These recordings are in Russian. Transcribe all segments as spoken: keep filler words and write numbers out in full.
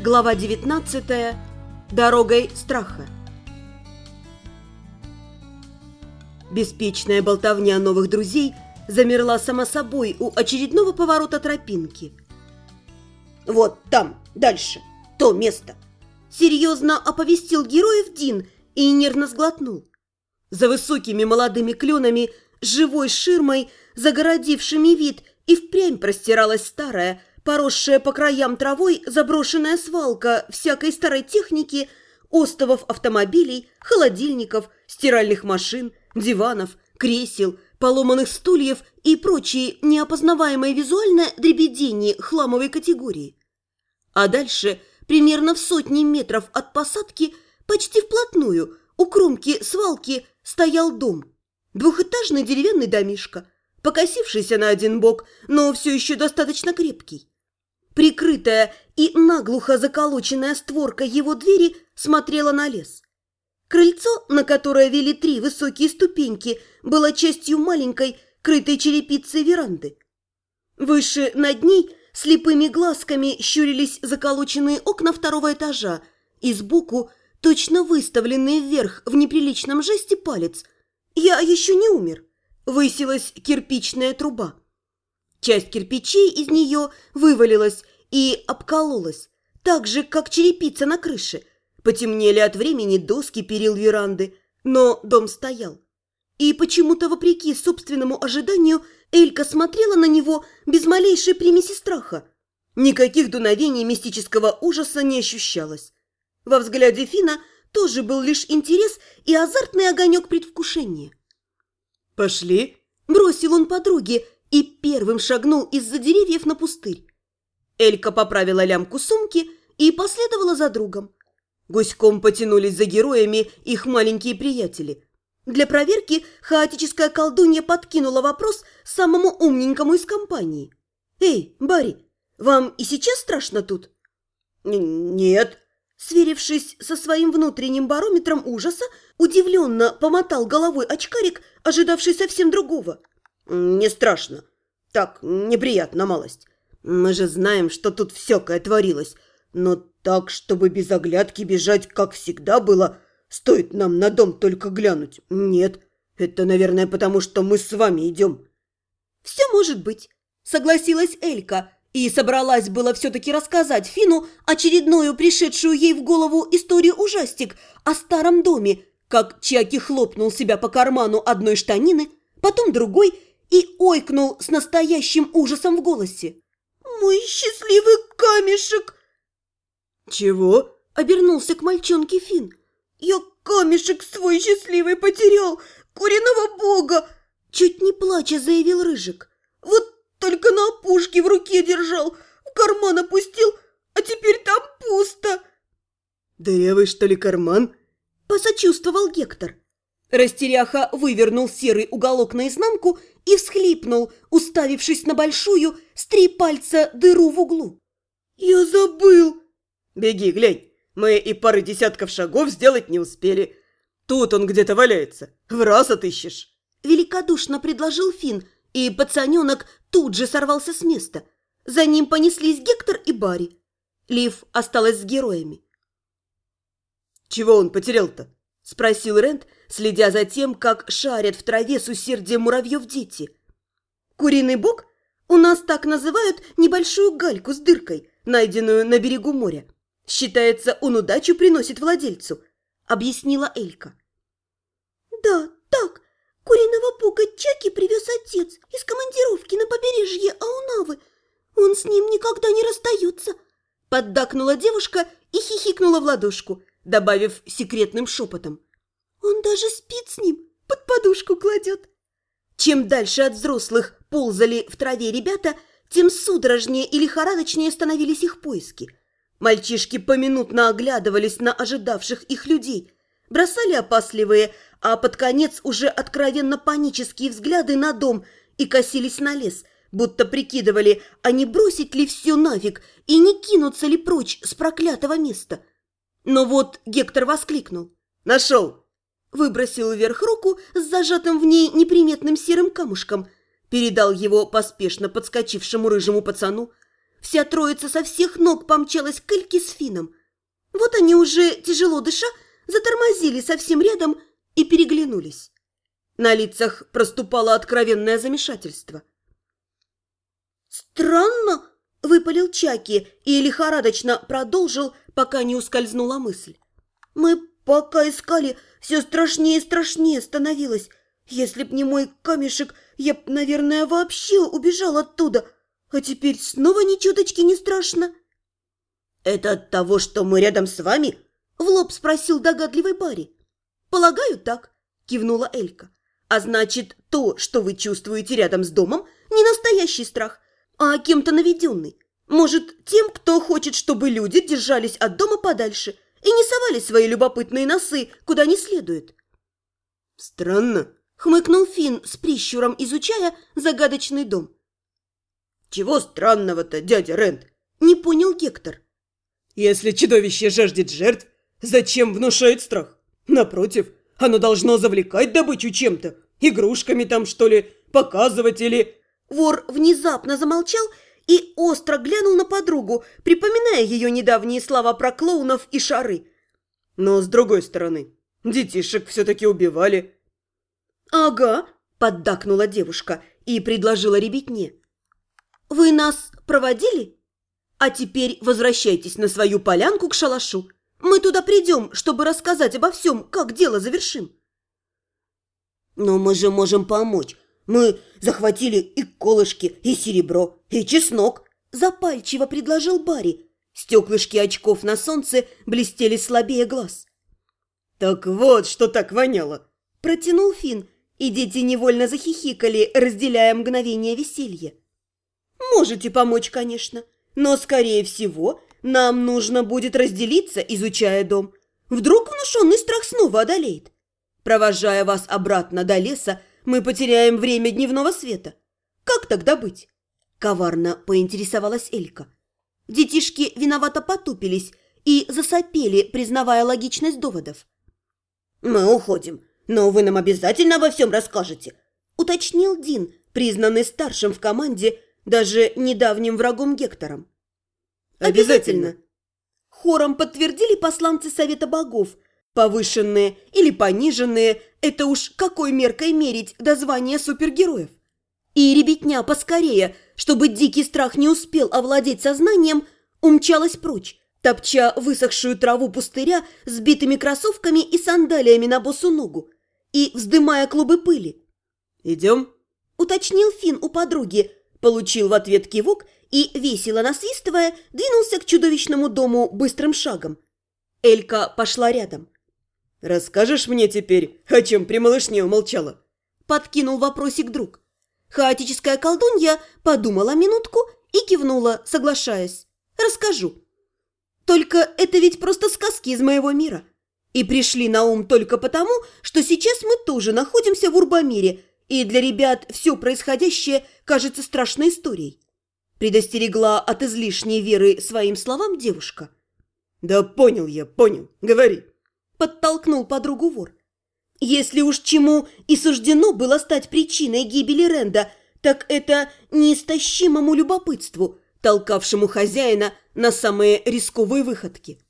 Глава девятнадцатая. Дорогой страха. Беспечная болтовня новых друзей замерла сама собой у очередного поворота тропинки. «Вот там, дальше, то место!» Серьезно оповестил героев Дин и нервно сглотнул. За высокими молодыми кленами, живой ширмой, загородившими вид, и впрямь простиралась старая, поросшая по краям травой заброшенная свалка всякой старой техники, остовов автомобилей, холодильников, стиральных машин, диванов, кресел, поломанных стульев и прочие неопознаваемые визуально дребедени хламовой категории. А дальше, примерно в сотни метров от посадки, почти вплотную, у кромки свалки, стоял дом. Двухэтажный деревянный домишко, покосившийся на один бок, но все еще достаточно крепкий. Прикрытая и наглухо заколоченная створка его двери смотрела на лес. Крыльцо, на которое вели три высокие ступеньки, было частью маленькой, крытой черепицей веранды. Выше над ней слепыми глазками щурились заколоченные окна второго этажа, и сбоку, точно выставленный вверх в неприличном жесте палец, «Я еще не умер», высилась кирпичная труба. Часть кирпичей из нее вывалилась и обкололась, так же, как черепица на крыше. Потемнели от времени доски перил веранды, но дом стоял. И почему-то, вопреки собственному ожиданию, Элька смотрела на него без малейшей примеси страха. Никаких дуновений мистического ужаса не ощущалось. Во взгляде Фина тоже был лишь интерес и азартный огонек предвкушения. «Пошли!» – бросил он подруге и первым шагнул из-за деревьев на пустырь. Элька поправила лямку сумки и последовала за другом. Гуськом потянулись за героями их маленькие приятели. Для проверки хаотическая колдунья подкинула вопрос самому умненькому из компании. «Эй, Барри, вам и сейчас страшно тут?» «Нет». Сверившись со своим внутренним барометром ужаса, удивленно помотал головой очкарик, ожидавший совсем другого. «Не страшно. Так, неприятно малость. Мы же знаем, что тут всякое творилось. Но так, чтобы без оглядки бежать, как всегда было, стоит нам на дом только глянуть. Нет, это, наверное, потому что мы с вами идем». «Все может быть», — согласилась Элька, и собралась было все-таки рассказать Фину очередную пришедшую ей в голову историю-ужастик о старом доме, как Чаки хлопнул себя по карману одной штанины, потом другой, и ойкнул с настоящим ужасом в голосе. «Мой счастливый камешек!» «Чего?» – обернулся к мальчонке Фин. «Я камешек свой счастливый потерял, куриного бога!» Чуть не плача заявил Рыжик. «Вот только на опушке в руке держал, в карман опустил, а теперь там пусто!» «Дырявый, что ли, карман?» – посочувствовал Гектор. Растеряха вывернул серый уголок наизнанку и всхлипнул, уставившись на большую с три пальца дыру в углу. «Я забыл!» «Беги, глянь, мы и пары десятков шагов сделать не успели. Тут он где-то валяется, в раз отыщешь!» Великодушно предложил Фин, и пацаненок тут же сорвался с места. За ним понеслись Гектор и Барри. Лив осталась с героями. «Чего он потерял-то?» – спросил Рент, следя за тем, как шарят в траве с усердием муравьев дети. «Куриный бок? У нас так называют небольшую гальку с дыркой, найденную на берегу моря. Считается, он удачу приносит владельцу», – объяснила Элька. «Да, так, куриного бога Чаки привез отец из командировки на побережье Аунавы. Он с ним никогда не расстается», – поддакнула девушка и хихикнула в ладошку, добавив секретным шепотом. «Он даже спит с ним, под подушку кладет». Чем дальше от взрослых ползали в траве ребята, тем судорожнее и лихорадочнее становились их поиски. Мальчишки поминутно оглядывались на ожидавших их людей, бросали опасливые, а под конец уже откровенно панические взгляды на дом и косились на лес, будто прикидывали, а не бросить ли все нафиг и не кинуться ли прочь с проклятого места. Но вот Гектор воскликнул. «Нашел!» Выбросил вверх руку с зажатым в ней неприметным серым камушком, передал его поспешно подскочившему рыжему пацану. вся троица со всех ног помчалась к Эльке с Фином. Вот они уже, тяжело дыша, затормозили совсем рядом и переглянулись. На лицах проступало откровенное замешательство. «Странно», – выпалил Чаки и лихорадочно продолжил, пока не ускользнула мысль. «Мы пока искали, все страшнее и страшнее становилось. Если б не мой камешек, я б, наверное, вообще убежал оттуда. А теперь снова ни чуточки не страшно». «Это от того, что мы рядом с вами?» – в лоб спросил догадливый Барри. «Полагаю, так», – кивнула Элька. «А значит, то, что вы чувствуете рядом с домом, не настоящий страх, а кем-то наведенный. Может, тем, кто хочет, чтобы люди держались от дома подальше и не совали свои любопытные носы куда не следует». «Странно», – хмыкнул Фин с прищуром, изучая загадочный дом. «Чего странного-то, дядя Рент?» – не понял Гектор. «Если чудовище жаждет жертв, зачем внушает страх? Напротив, оно должно завлекать добычу чем-то, игрушками там, что ли, показывать или...» Вор внезапно замолчал и остро глянул на подругу, припоминая ее недавние слова про клоунов и шары. «Но с другой стороны, детишек все-таки убивали». «Ага», – поддакнула девушка и предложила ребятне. «Вы нас проводили? А теперь возвращайтесь на свою полянку к шалашу. Мы туда придем, чтобы рассказать обо всем, как дело завершим». «Но мы же можем помочь. Мы захватили и колышки, и серебро, и чеснок», – запальчиво предложил Барри. Стеклышки очков на солнце блестели слабее глаз. «Так вот, что так воняло», – протянул Фин, и дети невольно захихикали, разделяя мгновение веселья. «Можете помочь, конечно, но, скорее всего, нам нужно будет разделиться, изучая дом. Вдруг внушенный страх снова одолеет. Провожая вас обратно до леса, мы потеряем время дневного света. Как тогда быть?» Коварно поинтересовалась Элька. Детишки виновато потупились и засопели, признавая логичность доводов. «Мы уходим, но вы нам обязательно обо всем расскажете», – уточнил Дин, признанный старшим в команде, даже недавним врагом Гектором. «Обязательно!» Хором подтвердили посланцы Совета Богов. Повышенные или пониженные – это уж какой меркой мерить до звания супергероев. И ребятня поскорее, чтобы дикий страх не успел овладеть сознанием, умчалась прочь, топча высохшую траву пустыря с битыми кроссовками и сандалиями на босу ногу и вздымая клубы пыли. «Идем?» – уточнил Фин у подруги, получил в ответ кивок и, весело насвистывая, двинулся к чудовищному дому быстрым шагом. Элька пошла рядом. «Расскажешь мне теперь, о чем при малышне умолчала?» – подкинул вопросик друг. Хаотическая колдунья подумала минутку и кивнула, соглашаясь. «Расскажу. Только это ведь просто сказки из моего мира. И пришли на ум только потому, что сейчас мы тоже находимся в Урбамире, и для ребят все происходящее кажется страшной историей». Предостерегла от излишней веры своим словам девушка. «Да понял я, понял. Говори». Подтолкнул подругу вор. Если уж чему и суждено было стать причиной гибели Ренда, так это неистощимому любопытству, толкавшему хозяина на самые рисковые выходки.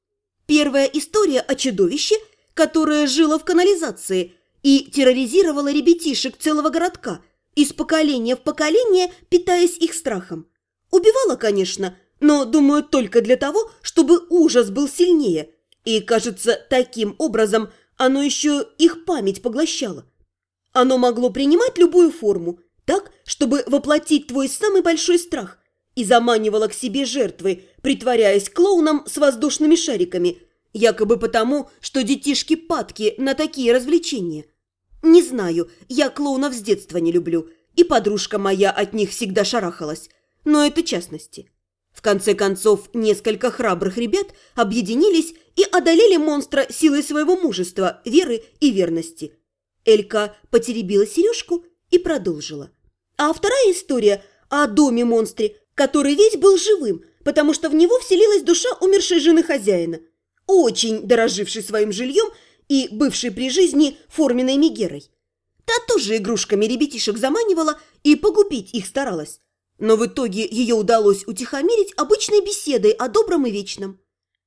Первая история о чудовище, которое жило в канализации и терроризировало ребятишек целого городка, из поколения в поколение питаясь их страхом. Убивала, конечно, но, думаю, только для того, чтобы ужас был сильнее, и, кажется, таким образом оно еще их память поглощало. Оно могло принимать любую форму, так, чтобы воплотить твой самый большой страх, и заманивало к себе жертвы, притворяясь клоуном с воздушными шариками, якобы потому, что детишки падки на такие развлечения. Не знаю, я клоунов с детства не люблю, и подружка моя от них всегда шарахалась, но это частности. В конце концов, несколько храбрых ребят объединились и одолели монстра силой своего мужества, веры и верности. Элька потеребила сережку и продолжила. А вторая история о доме-монстре, который ведь был живым, потому что в него вселилась душа умершей жены хозяина, очень дорожившей своим жильем и бывшей при жизни форменной Мегерой. Та тоже игрушками ребятишек заманивала и погубить их старалась. Но в итоге ее удалось утихомирить обычной беседой о добром и вечном.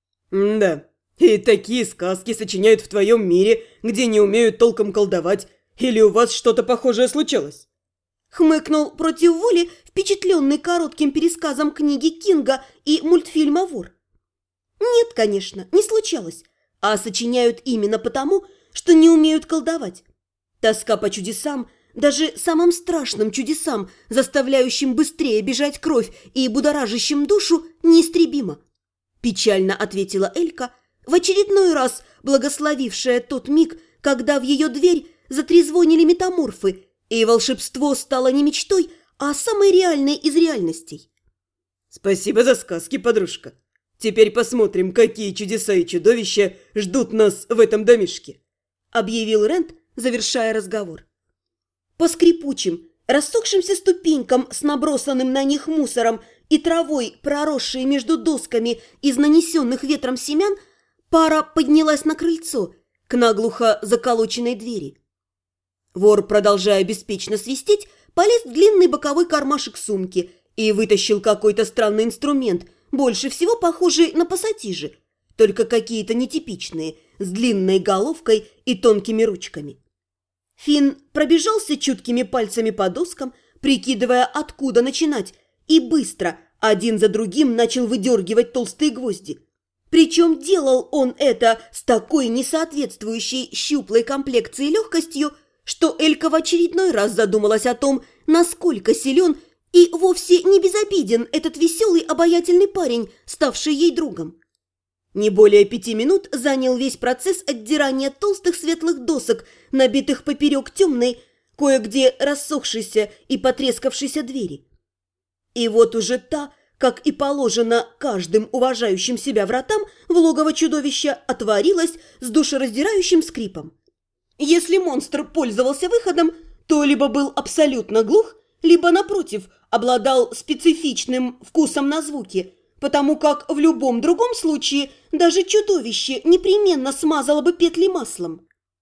«Да, и такие сказки сочиняют в твоем мире, где не умеют толком колдовать, или у вас что-то похожее случилось?» Хмыкнул против воли впечатленный коротким пересказом книги Кинга и мультфильма «Вор». Нет, конечно, не случалось, а сочиняют именно потому, что не умеют колдовать. Тоска по чудесам, даже самым страшным чудесам, заставляющим быстрее бежать кровь и будоражащим душу, неистребима. Печально ответила Элька, в очередной раз благословившая тот миг, когда в ее дверь затрезвонили метаморфы, и волшебство стало не мечтой, а самой реальной из реальностей. «Спасибо за сказки, подружка. Теперь посмотрим, какие чудеса и чудовища ждут нас в этом домишке», — объявил Рент, завершая разговор. По скрипучим, рассохшимся ступенькам с набросанным на них мусором и травой, проросшей между досками из нанесенных ветром семян, пара поднялась на крыльцо к наглухо заколоченной двери. Вор, продолжая беспечно свистеть, полез в длинный боковой кармашек сумки и вытащил какой-то странный инструмент, больше всего похожий на пассатижи, только какие-то нетипичные, с длинной головкой и тонкими ручками. Финн пробежался чуткими пальцами по доскам, прикидывая, откуда начинать, и быстро, один за другим, начал выдергивать толстые гвозди. Причем делал он это с такой несоответствующей щуплой комплекцией легкостью, что Элька в очередной раз задумалась о том, насколько силен и вовсе не безобиден этот веселый обаятельный парень, ставший ей другом. Не более пяти минут занял весь процесс отдирания толстых светлых досок, набитых поперек темной, кое-где рассохшейся и потрескавшейся двери. И вот уже та, как и положено каждым уважающим себя вратам, в логово чудовища отворилась с душераздирающим скрипом. Если монстр пользовался выходом, то либо был абсолютно глух, либо, напротив, обладал специфичным вкусом на звуки, потому как в любом другом случае даже чудовище непременно смазало бы петли маслом.